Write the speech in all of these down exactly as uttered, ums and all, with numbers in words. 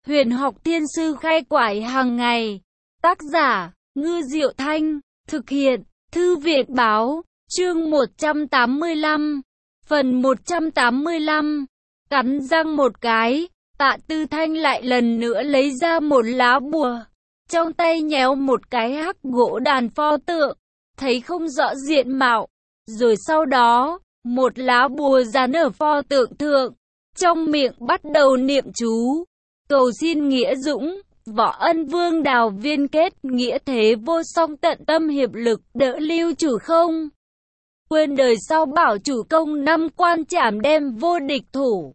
Huyền học thiên sư khai quải hàng ngày. Tác giả, Ngư Diệu Thanh. Thực hiện, Thư viện Báo. Chương một trăm tám mươi lăm. Phần một trăm tám mươi lăm. Cắn răng một cái, Tạ Tư Thanh lại lần nữa lấy ra một lá bùa. Trong tay nhéo một cái hắc gỗ đàn pho tượng, thấy không rõ diện mạo. Rồi sau đó, một lá bùa dán ở pho tượng thượng. Trong miệng bắt đầu niệm chú. Cầu xin nghĩa dũng, võ ân vương đào viên kết, nghĩa thế vô song tận tâm hiệp lực, đỡ lưu chủ không. Quên đời sau bảo chủ công năm quan trảm đem vô địch thủ.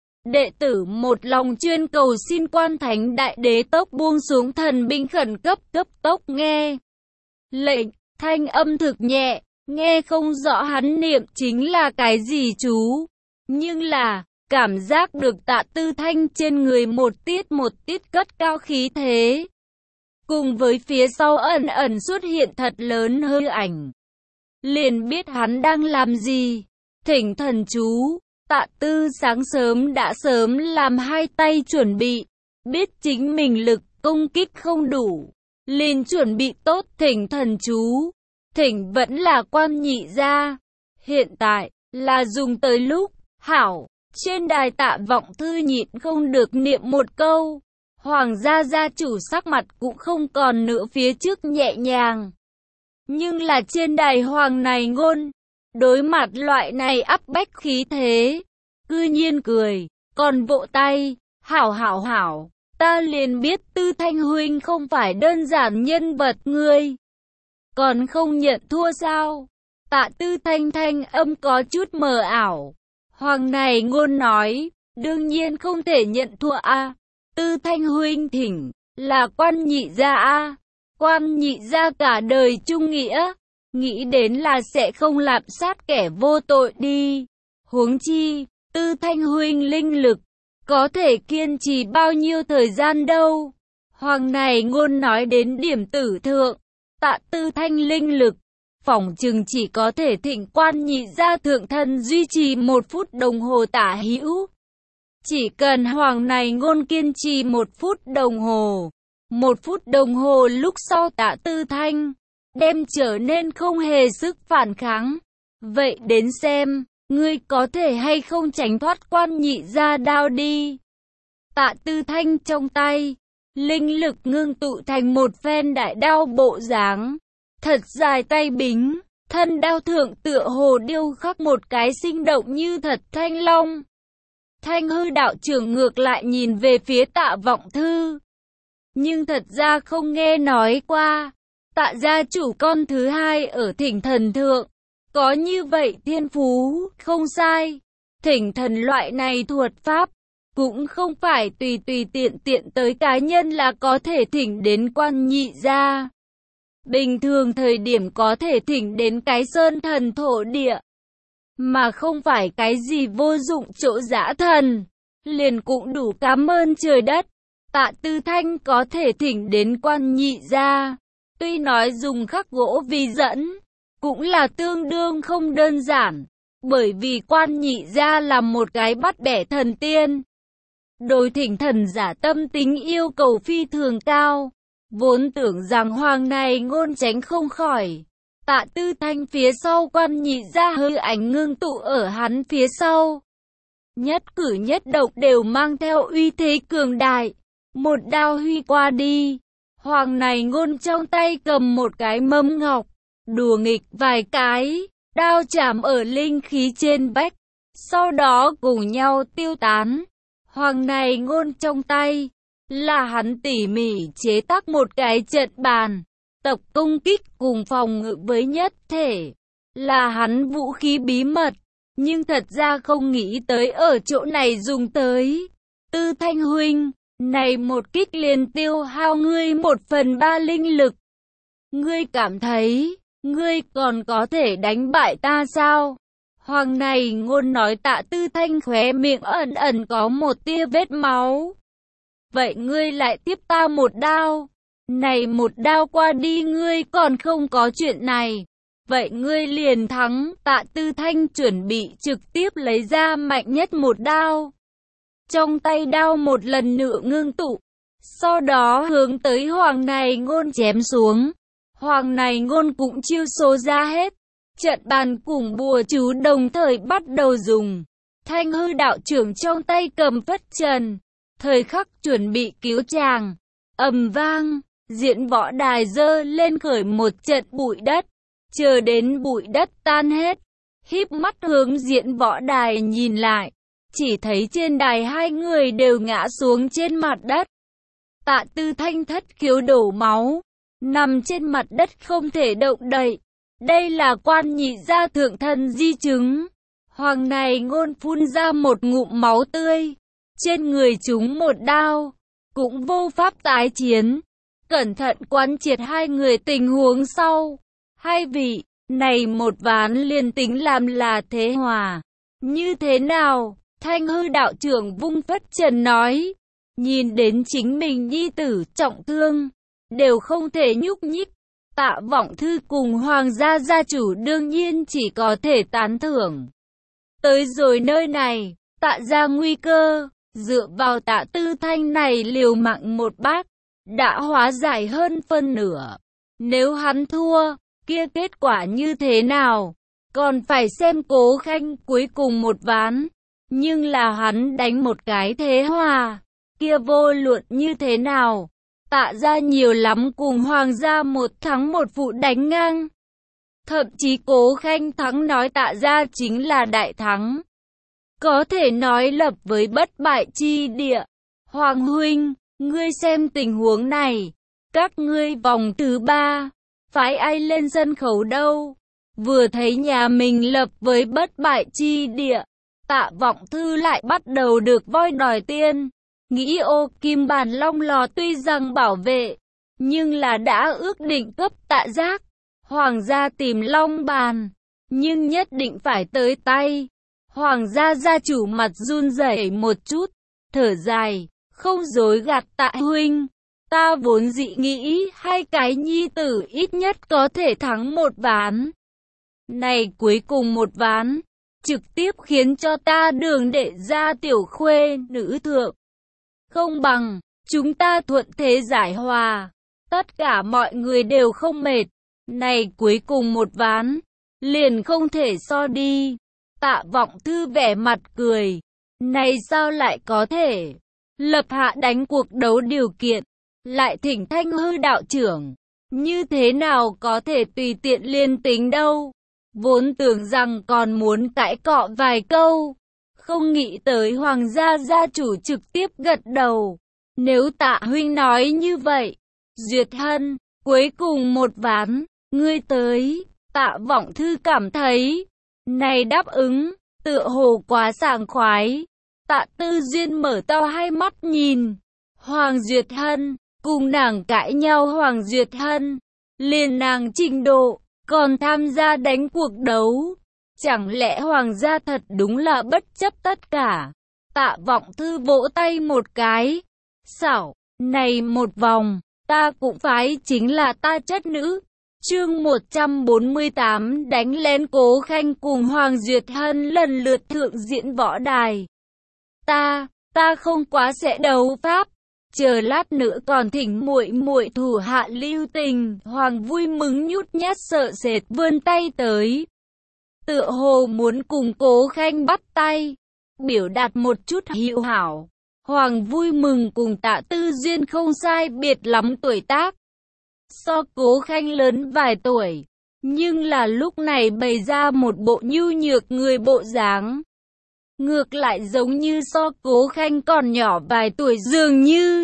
Đệ tử một lòng chuyên cầu xin quan thánh đại đế tốc buông xuống thần binh khẩn cấp cấp tốc nghe. Lệnh, thanh âm thực nhẹ, nghe không rõ hắn niệm chính là cái gì chú. Nhưng là, cảm giác được Tạ Tư Thanh trên người một tiết một tiết cất cao khí thế. Cùng với phía sau ẩn ẩn xuất hiện thật lớn hư ảnh. Liền biết hắn đang làm gì. Thỉnh thần chú. Tạ Tư sáng sớm đã sớm làm hai tay chuẩn bị. Biết chính mình lực công kích không đủ. Liền chuẩn bị tốt thỉnh thần chú. Thỉnh vẫn là quan nhị gia. Hiện tại là dùng tới lúc. Hảo. Trên đài Tạ Vọng Thư nhịn không được niệm một câu. Hoàng gia gia chủ sắc mặt cũng không còn nữa phía trước nhẹ nhàng. Nhưng là trên đài hoàng này ngôn, đối mặt loại này áp bách khí thế, cư nhiên cười, còn vỗ tay, hảo hảo hảo, ta liền biết Tư Thanh huynh không phải đơn giản nhân vật ngươi. Còn không nhận thua sao? Tạ Tư Thanh thanh âm có chút mờ ảo. Hoàng này ngôn nói, đương nhiên không thể nhận thua a. Tư Thanh huynh thỉnh, là quan nhị gia a. Quan nhị gia cả đời trung nghĩa, nghĩ đến là sẽ không lạm sát kẻ vô tội đi. Huống chi, Tư Thanh huynh linh lực, có thể kiên trì bao nhiêu thời gian đâu. Hoàng này ngôn nói đến điểm tử thượng, Tạ Tư Thanh linh lực, phỏng chừng chỉ có thể thịnh quan nhị gia thượng thân duy trì một phút đồng hồ tả hữu. Chỉ cần hoàng này ngôn kiên trì một phút đồng hồ. Một phút đồng hồ lúc sau Tạ Tư Thanh đem trở nên không hề sức phản kháng. Vậy đến xem, ngươi có thể hay không tránh thoát quan nhị gia đao đi. Tạ Tư Thanh trong tay, linh lực ngưng tụ thành một phen đại đao bộ dáng. Thật dài tay bính, thân đao thượng tựa hồ điêu khắc một cái sinh động như thật thanh long. Thanh hư đạo trưởng ngược lại nhìn về phía Tạ Vọng Thư. Nhưng thật ra không nghe nói qua, Tạ gia chủ con thứ hai ở thỉnh thần thượng, có như vậy thiên phú, không sai. Thỉnh thần loại này thuật pháp, cũng không phải tùy tùy tiện tiện tới cá nhân là có thể thỉnh đến quan nhị gia. Bình thường thời điểm có thể thỉnh đến cái sơn thần thổ địa, mà không phải cái gì vô dụng chỗ dã thần, liền cũng đủ cảm ơn trời đất. Tạ Tư Thanh có thể thỉnh đến quan nhị gia, tuy nói dùng khắc gỗ vì dẫn, cũng là tương đương không đơn giản, bởi vì quan nhị gia là một cái bắt bẻ thần tiên. Đối thỉnh thần giả tâm tính yêu cầu phi thường cao, vốn tưởng rằng hoàng này ngôn tránh không khỏi. Tạ Tư Thanh phía sau quan nhị gia hư ảnh ngưng tụ ở hắn phía sau. Nhất cử nhất động đều mang theo uy thế cường đại. Một đao huy qua đi, hoàng này ngôn trong tay cầm một cái mâm ngọc, đùa nghịch vài cái, đao chạm ở linh khí trên vách, sau đó cùng nhau tiêu tán. Hoàng này ngôn trong tay, là hắn tỉ mỉ chế tác một cái trận bàn, tập công kích cùng phòng ngự với nhất thể, là hắn vũ khí bí mật, nhưng thật ra không nghĩ tới ở chỗ này dùng tới. Tư Thanh huynh, này một kích liền tiêu hao ngươi một phần ba linh lực. Ngươi cảm thấy, ngươi còn có thể đánh bại ta sao? Hoàng này ngôn nói. Tạ Tư Thanh khóe miệng ẩn ẩn có một tia vết máu. Vậy ngươi lại tiếp ta một đao. Này một đao qua đi ngươi còn không có chuyện này. Vậy ngươi liền thắng. Tạ Tư Thanh chuẩn bị trực tiếp lấy ra mạnh nhất một đao. trong tay đao một lần nữa ngưng tụ. Sau đó hướng tới Hoàng Này Ngôn chém xuống. Hoàng Này Ngôn cũng chiêu số ra hết. Trận bàn cùng bùa chú đồng thời bắt đầu dùng. Thanh hư đạo trưởng trong tay cầm phất trần. Thời khắc chuẩn bị cứu chàng. Ầm vang, diễn võ đài dơ lên khởi một trận bụi đất. Chờ đến bụi đất tan hết. Híp mắt hướng diễn võ đài nhìn lại. Chỉ thấy trên đài hai người đều ngã xuống trên mặt đất. Tạ Tư Thanh thất khiếu đổ máu. Nằm trên mặt đất không thể động đậy. Đây là quan nhị gia thượng thần di chứng. Hoàng Này Ngôn phun ra một ngụm máu tươi. Trên người chúng một đao. Cũng vô pháp tái chiến. Cẩn thận quán triệt hai người tình huống sau. Hai vị, này một ván liền tính làm là thế hòa. Như thế nào? Thanh hư đạo trưởng vung phất trần nói. Nhìn đến chính mình nhi tử trọng thương. Đều không thể nhúc nhích. Tạ Vọng Thư cùng Hoàng gia gia chủ đương nhiên chỉ có thể tán thưởng. Tới rồi nơi này, Tạ ra nguy cơ. Dựa vào Tạ Tư Thanh này liều mạng một bác. Đã hóa giải hơn phân nửa. Nếu hắn thua, kia kết quả như thế nào? Còn phải xem Cố Khanh cuối cùng một ván. Nhưng là hắn đánh một cái thế hòa. Kia vô luận như thế nào? Tạ ra nhiều lắm cùng Hoàng gia một thắng một phụ đánh ngang. Thậm chí Cố Khanh thắng nói Tạ ra chính là đại thắng. Có thể nói lập với bất bại chi địa. Hoàng huynh, ngươi xem tình huống này. Các ngươi vòng thứ ba, phái ai lên sân khấu đâu? Vừa thấy nhà mình lập với bất bại chi địa. Tạ Vọng Thư lại bắt đầu được voi đòi tiên. Nghĩ ô Kim Bàn Long Lò tuy rằng bảo vệ, nhưng là đã ước định cấp Tạ giác. Hoàng gia tìm Long Bàn, nhưng nhất định phải tới tay. Hoàng gia gia chủ mặt run rẩy một chút, thở dài, không dối gạt Tạ huynh. Ta vốn dị nghĩ hai cái nhi tử ít nhất có thể thắng một ván. Này cuối cùng một ván, trực tiếp khiến cho ta đường đệ ra tiểu khuê nữ thượng. Không bằng, chúng ta thuận thế giải hòa. Tất cả mọi người đều không mệt. Này cuối cùng một ván, liền không thể so đi. Tạ Vọng Thư vẻ mặt cười. Này sao lại có thể? Lập hạ đánh cuộc đấu điều kiện. Lại thỉnh Thanh hư đạo trưởng. Như thế nào có thể tùy tiện liên tính đâu? Vốn tưởng rằng còn muốn cãi cọ vài câu. Không nghĩ tới Hoàng gia gia chủ trực tiếp gật đầu. Nếu Tạ huynh nói như vậy, Duyệt Hân, cuối cùng một ván, ngươi tới. Tạ Vọng Thư cảm thấy, này đáp ứng, tựa hồ quá sảng khoái. Tạ Tư Duyên mở to hai mắt nhìn. Hoàng Duyệt Hân, cùng nàng cãi nhau Hoàng Duyệt Hân, liền nàng trình độ, còn tham gia đánh cuộc đấu. Chẳng lẽ Hoàng gia thật đúng là bất chấp tất cả? Tạ Vọng Thư vỗ tay một cái. Xảo, này một vòng, ta cũng phái chính là ta chất nữ. Chương một trăm bốn mươi tám đánh lén Cố Khanh cùng Hoàng Duyệt Hân lần lượt thượng diễn võ đài. Ta, ta không quá sẽ đấu pháp. Chờ lát nữa còn thỉnh muội muội thủ hạ lưu tình. Hoàng vui mừng nhút nhát sợ sệt vươn tay tới. Tựa hồ muốn cùng Cố Khanh bắt tay. Biểu đạt một chút hữu hảo. Hoàng vui mừng cùng Tạ Tư Duyên không sai biệt lắm tuổi tác. So Cố Khanh lớn vài tuổi. Nhưng là lúc này bày ra một bộ nhu nhược người bộ dáng. Ngược lại giống như so Cố Khanh còn nhỏ vài tuổi dường như.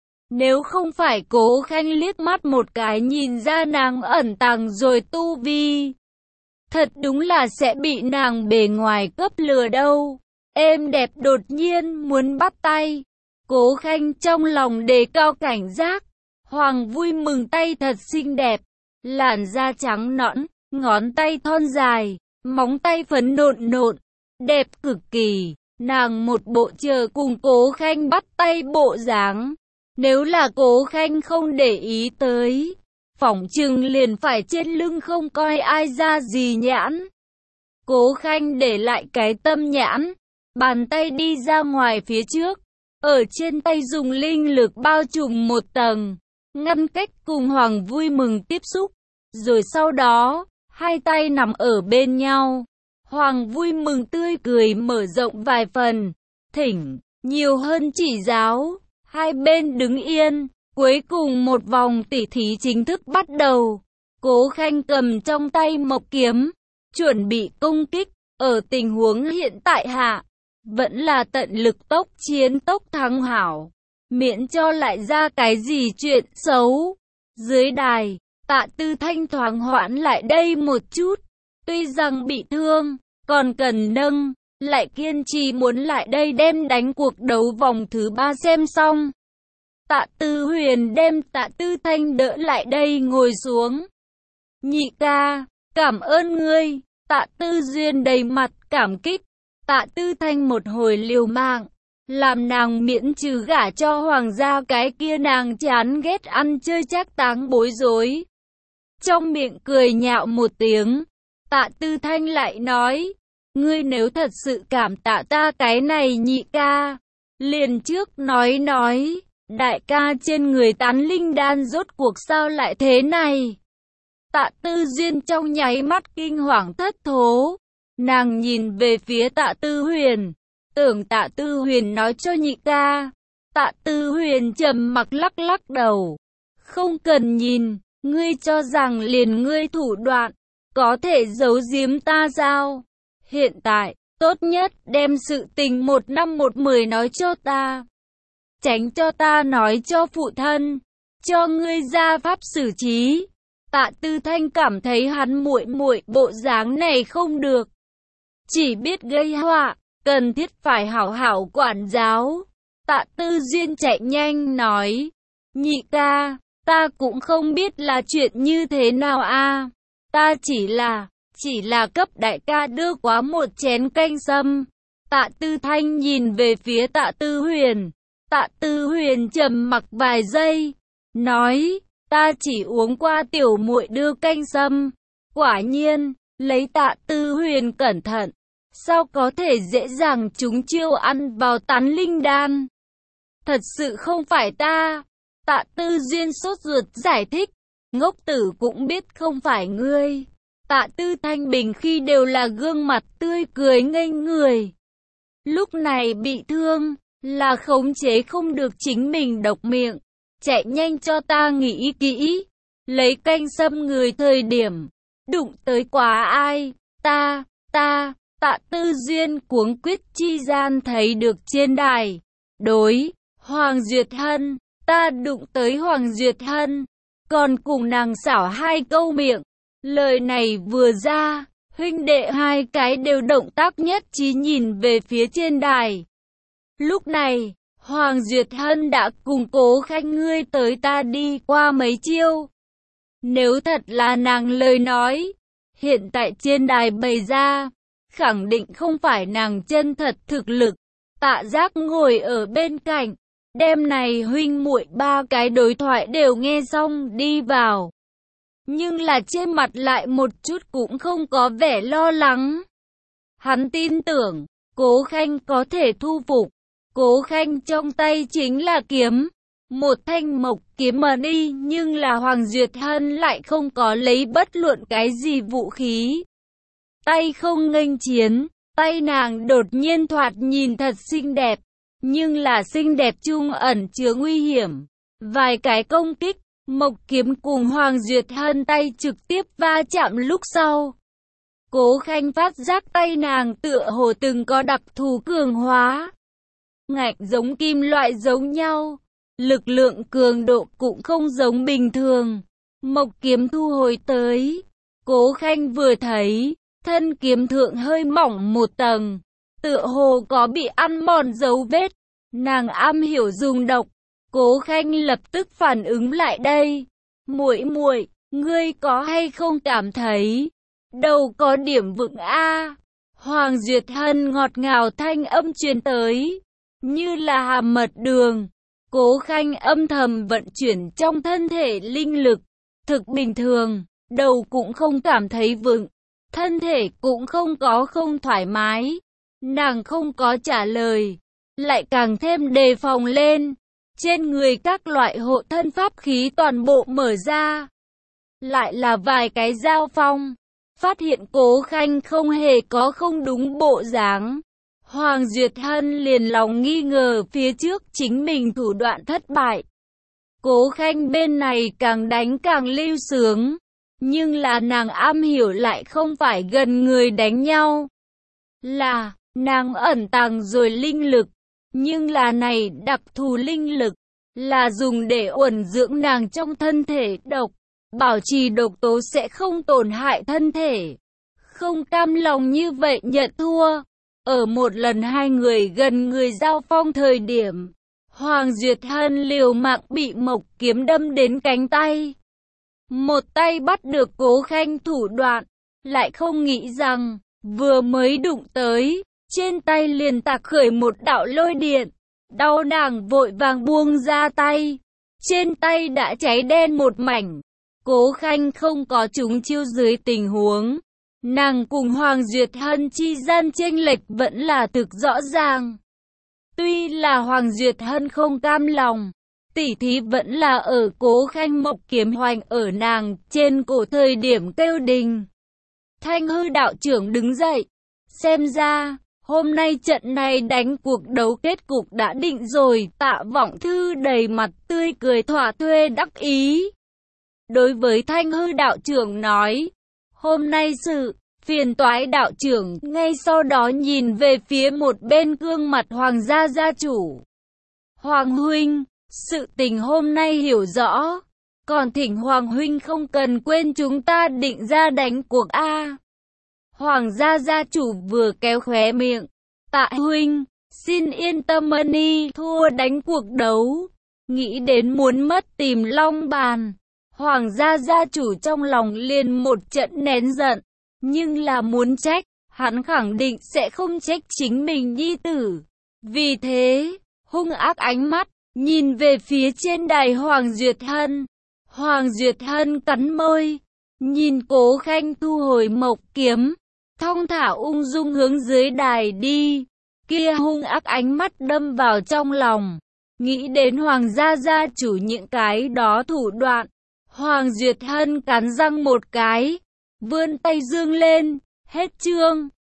Nếu không phải Cố Khanh liếc mắt một cái nhìn ra nàng ẩn tàng rồi tu vi. Thật đúng là sẽ bị nàng bề ngoài cấp lừa đâu. Êm đẹp đột nhiên muốn bắt tay. Cố Khanh trong lòng đề cao cảnh giác. Hoàng vui mừng tay thật xinh đẹp. Làn da trắng nõn, ngón tay thon dài, móng tay phấn nộn nộn. Đẹp cực kỳ. Nàng một bộ chờ cùng Cố Khanh bắt tay bộ dáng. Nếu là Cố Khanh không để ý tới, phỏng chừng liền phải trên lưng không coi ai ra gì nhãn. Cố Khanh để lại cái tâm nhãn, bàn tay đi ra ngoài phía trước, ở trên tay dùng linh lực bao trùm một tầng, ngăn cách cùng Hoàng Vui Mừng tiếp xúc, rồi sau đó, hai tay nằm ở bên nhau. Hoàng Vui Mừng tươi cười mở rộng vài phần, thỉnh, nhiều hơn chỉ giáo, hai bên đứng yên, cuối cùng một vòng tỉ thí chính thức bắt đầu. Cố Khanh cầm trong tay mộc kiếm, chuẩn bị công kích, ở tình huống hiện tại hạ, vẫn là tận lực tốc chiến tốc thắng hảo, miễn cho lại ra cái gì chuyện xấu. Dưới đài, Tạ Tư Thanh thoáng hoãn lại đây một chút, tuy rằng bị thương, còn cần nâng, lại kiên trì muốn lại đây đem đánh cuộc đấu vòng thứ ba xem xong. Tạ Tư Huyền đem Tạ Tư Thanh đỡ lại đây ngồi xuống. Nhị ca, cảm ơn ngươi. Tạ Tư Duyên đầy mặt cảm kích. Tạ Tư Thanh một hồi liều mạng, làm nàng miễn trừ gả cho hoàng gia cái kia nàng chán ghét ăn chơi trác táng bối rối. Trong miệng cười nhạo một tiếng, Tạ Tư Thanh lại nói, ngươi nếu thật sự cảm tạ ta cái này nhị ca, liền trước nói nói, đại ca trên người tán linh đan rốt cuộc sao lại thế này. Tạ Tư Duyên trong nháy mắt kinh hoàng thất thố, nàng nhìn về phía Tạ Tư Huyền, tưởng Tạ Tư Huyền nói cho nhị ca. Tạ Tư Huyền trầm mặc lắc lắc đầu, không cần nhìn, ngươi cho rằng liền ngươi thủ đoạn, có thể giấu giếm ta sao? Hiện tại, tốt nhất đem sự tình một năm một mười nói cho ta, tránh cho ta nói cho phụ thân, cho ngươi ra pháp xử trí. Tạ Tư Thanh cảm thấy hắn muội muội bộ dáng này không được, chỉ biết gây họa, cần thiết phải hảo hảo quản giáo. Tạ Tư Duyên chạy nhanh nói, nhị ca, ta cũng không biết là chuyện như thế nào a, ta chỉ là, chỉ là cấp đại ca đưa quá một chén canh sâm. Tạ Tư Thanh nhìn về phía Tạ Tư Huyền, Tạ Tư Huyền trầm mặc vài giây, nói, ta chỉ uống qua tiểu muội đưa canh sâm. Quả nhiên, lấy Tạ Tư Huyền cẩn thận, sao có thể dễ dàng chúng chiêu ăn vào tán linh đan? Thật sự không phải ta. Tạ Tư Duyên sốt ruột giải thích, ngốc tử cũng biết không phải ngươi. Tạ Tư Thanh bình khi đều là gương mặt tươi cười ngây người, lúc này bị thương, là khống chế không được chính mình độc miệng, chạy nhanh cho ta nghĩ kỹ, lấy canh sâm người thời điểm, đụng tới quá ai, ta, ta. Tạ Tư Duyên cuống quyết chi gian thấy được trên đài, đối, Hoàng Duyệt Hân, ta đụng tới Hoàng Duyệt Hân, còn cùng nàng xảo hai câu miệng, lời này vừa ra, huynh đệ hai cái đều động tác nhất trí nhìn về phía trên đài. Lúc này, Hoàng Duyệt Hân đã cùng Cố Khanh ngươi tới ta đi qua mấy chiêu. Nếu thật là nàng lời nói, hiện tại trên đài bày ra, khẳng định không phải nàng chân thật thực lực. Tạ Giác ngồi ở bên cạnh, đêm này huynh muội ba cái đối thoại đều nghe xong đi vào, nhưng là trên mặt lại một chút cũng không có vẻ lo lắng. Hắn tin tưởng, Cố Khanh có thể thu phục. Cố Khanh trong tay chính là kiếm, một thanh mộc kiếm mà đi, nhưng là Hoàng Duyệt Hân lại không có lấy bất luận cái gì vũ khí. Tay không nghênh chiến, tay nàng đột nhiên thoạt nhìn thật xinh đẹp, nhưng là xinh đẹp chung ẩn chứa nguy hiểm. Vài cái công kích, mộc kiếm cùng Hoàng Duyệt Hân tay trực tiếp va chạm lúc sau. Cố Khanh phát giác tay nàng tựa hồ từng có đặc thù cường hóa. Ngạch giống kim loại giống nhau, lực lượng cường độ cũng không giống bình thường. Mộc kiếm thu hồi tới, Cố Khanh vừa thấy, thân kiếm thượng hơi mỏng một tầng, tựa hồ có bị ăn mòn dấu vết. Nàng am hiểu dùng độc. Cố Khanh lập tức phản ứng lại đây. Muội muội, ngươi có hay không cảm thấy đầu có điểm vững a? Hoàng Duyệt Hân ngọt ngào thanh âm truyền tới, như là hàm mật đường. Cố Khanh âm thầm vận chuyển trong thân thể linh lực, thực bình thường, đầu cũng không cảm thấy vững, thân thể cũng không có không thoải mái. Nàng không có trả lời, lại càng thêm đề phòng lên. Trên người các loại hộ thân pháp khí toàn bộ mở ra. Lại là vài cái dao phong. Phát hiện Cố Khanh không hề có không đúng bộ dáng. Hoàng Duyệt Hân liền lòng nghi ngờ phía trước chính mình thủ đoạn thất bại. Cố Khanh bên này càng đánh càng lưu sướng. Nhưng là nàng am hiểu lại không phải gần người đánh nhau. Là, nàng ẩn tàng rồi linh lực. Nhưng là này đặc thù linh lực. Là dùng để uẩn dưỡng nàng trong thân thể độc. Bảo trì độc tố sẽ không tổn hại thân thể. Không cam lòng như vậy nhận thua. Ở một lần hai người gần người giao phong thời điểm, Hoàng Duyệt Hân liều mạng bị Mộc kiếm đâm đến cánh tay. Một tay bắt được Cố Khanh thủ đoạn, lại không nghĩ rằng, vừa mới đụng tới, trên tay liền tạc khởi một đạo lôi điện. Đau nàng vội vàng buông ra tay, trên tay đã cháy đen một mảnh. Cố Khanh không có trúng chiêu dưới tình huống, nàng cùng Hoàng Duyệt Hân chi gian chênh lệch vẫn là thực rõ ràng. Tuy là Hoàng Duyệt Hân không cam lòng, tỉ thí vẫn là ở Cố Khanh Mộc kiếm hoành ở nàng trên cổ thời điểm kêu đình. Thanh hư đạo trưởng đứng dậy, xem ra, hôm nay trận này đánh cuộc đấu kết cục đã định rồi. Tạ Vọng Thư đầy mặt tươi cười thỏa thuê đắc ý. Đối với Thanh hư đạo trưởng nói, hôm nay sự phiền toái đạo trưởng, ngay sau đó nhìn về phía một bên gương mặt Hoàng gia gia chủ. Hoàng huynh, sự tình hôm nay hiểu rõ, còn thỉnh Hoàng huynh không cần quên chúng ta định ra đánh cuộc a. Hoàng gia gia chủ vừa kéo khóe miệng, Tạ huynh, xin yên tâm mani, thua đánh cuộc đấu, nghĩ đến muốn mất tìm long bàn. Hoàng gia gia chủ trong lòng liền một trận nén giận, nhưng là muốn trách, hắn khẳng định sẽ không trách chính mình nhi tử. Vì thế, hung ác ánh mắt, nhìn về phía trên đài Hoàng Duyệt Hân. Hoàng Duyệt Hân cắn môi, nhìn Cố Khanh thu hồi Mộc kiếm, thong thả ung dung hướng dưới đài đi. Kia hung ác ánh mắt đâm vào trong lòng, nghĩ đến Hoàng gia gia chủ những cái đó thủ đoạn. Hoàng Duyệt Hân cắn răng một cái, vươn tay dương lên, hết chương.